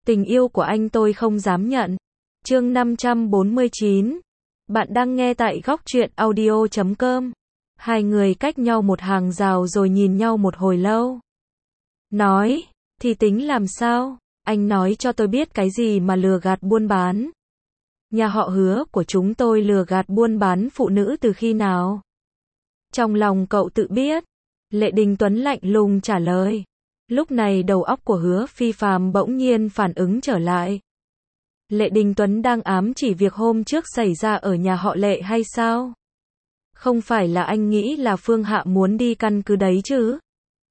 Tình yêu của anh tôi không dám nhận. Chương 549. Bạn đang nghe tại góc truyện audio.com. Hai người cách nhau một hàng rào rồi nhìn nhau một hồi lâu. Nói, thì tính làm sao? Anh nói cho tôi biết cái gì mà lừa gạt buôn bán. Nhà họ Hứa của chúng tôi lừa gạt buôn bán phụ nữ từ khi nào? Trong lòng cậu tự biết. Lệ Đình Tuấn lạnh lùng trả lời. Lúc này đầu óc của Hứa Phi Phàm bỗng nhiên phản ứng trở lại. Lệ Đình Tuấn đang ám chỉ việc hôm trước xảy ra ở nhà họ Lệ hay sao? Không phải là anh nghĩ là Phương Hạ muốn đi căn cứ đấy chứ?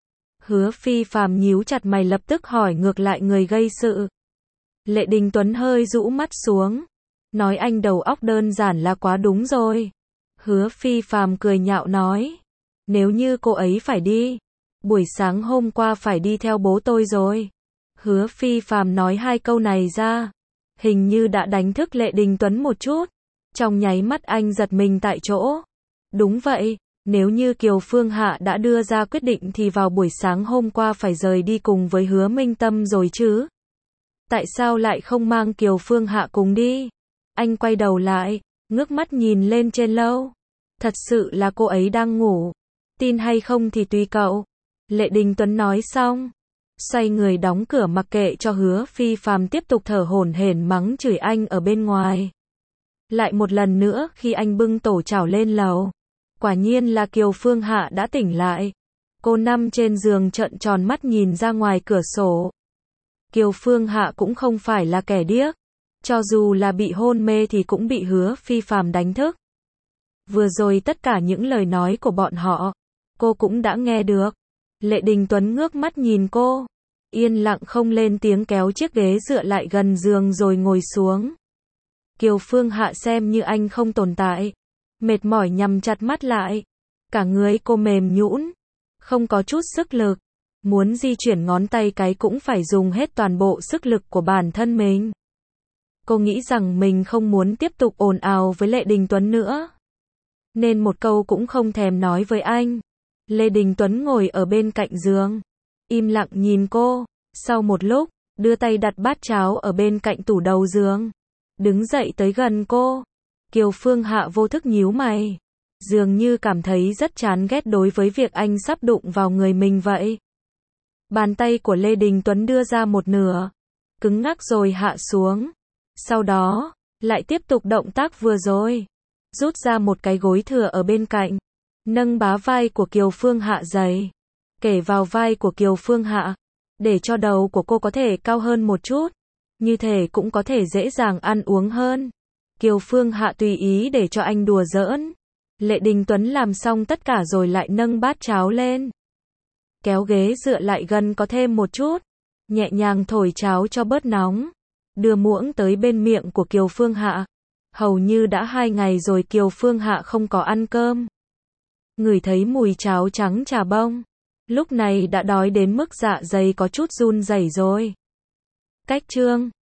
Hứa Phi Phàm nhíu chặt mày lập tức hỏi ngược lại người gây sự. Lệ Đình Tuấn hơi rũ mắt xuống. Nói anh đầu óc đơn giản là quá đúng rồi. Hứa Phi Phàm cười nhạo nói. Nếu như cô ấy phải đi. Buổi sáng hôm qua phải đi theo bố tôi rồi. Hứa Phi Phàm nói hai câu này ra. Hình như đã đánh thức Lệ Đình Tuấn một chút. Trong nháy mắt anh giật mình tại chỗ. Đúng vậy, nếu như Kiều Phương Hạ đã đưa ra quyết định thì vào buổi sáng hôm qua phải rời đi cùng với Hứa Minh Tâm rồi chứ. Tại sao lại không mang Kiều Phương Hạ cùng đi? Anh quay đầu lại, ngước mắt nhìn lên trên lầu. Thật sự là cô ấy đang ngủ. Tin hay không thì tùy cậu. Lệ Đình Tuấn nói xong. Xoay người đóng cửa mặc kệ cho Hứa Phi Phàm tiếp tục thở hổn hển mắng chửi anh ở bên ngoài. Lại một lần nữa khi anh bưng tổ chảo lên lầu. Quả nhiên là Kiều Phương Hạ đã tỉnh lại. Cô nằm trên giường trợn tròn mắt nhìn ra ngoài cửa sổ. Kiều Phương Hạ cũng không phải là kẻ điếc. Cho dù là bị hôn mê thì cũng bị Hứa Phi Phàm đánh thức. Vừa rồi tất cả những lời nói của bọn họ, cô cũng đã nghe được. Lệ Đình Tuấn ngước mắt nhìn cô. Yên lặng không lên tiếng kéo chiếc ghế dựa lại gần giường rồi ngồi xuống. Kiều Phương Hạ xem như anh không tồn tại. Mệt mỏi nhắm chặt mắt lại. Cả người cô mềm nhũn. Không có chút sức lực. Muốn di chuyển ngón tay cái cũng phải dùng hết toàn bộ sức lực của bản thân mình. Cô nghĩ rằng mình không muốn tiếp tục ồn ào với Lệ Đình Tuấn nữa. Nên một câu cũng không thèm nói với anh. Lê Đình Tuấn ngồi ở bên cạnh giường. Im lặng nhìn cô. Sau một lúc, đưa tay đặt bát cháo ở bên cạnh tủ đầu giường. Đứng dậy tới gần cô. Kiều Phương Hạ vô thức nhíu mày. Dường như cảm thấy rất chán ghét đối với việc anh sắp đụng vào người mình vậy. Bàn tay của Lê Đình Tuấn đưa ra một nửa. Cứng ngắc rồi hạ xuống. Sau đó, lại tiếp tục động tác vừa rồi. Rút ra một cái gối thừa ở bên cạnh. Nâng bá vai của Kiều Phương Hạ dậy. Kể vào vai của Kiều Phương Hạ. Để cho đầu của cô có thể cao hơn một chút. Như thể cũng có thể dễ dàng ăn uống hơn. Kiều Phương Hạ tùy ý để cho anh đùa giỡn. Lệ Đình Tuấn làm xong tất cả rồi lại nâng bát cháo lên. Kéo ghế dựa lại gần có thêm một chút. Nhẹ nhàng thổi cháo cho bớt nóng. Đưa muỗng tới bên miệng của Kiều Phương Hạ. Hầu như đã 2 ngày rồi Kiều Phương Hạ không có ăn cơm. Ngửi thấy mùi cháo trắng trà bông. Lúc này đã đói đến mức dạ dày có chút run rẩy rồi. Cách chương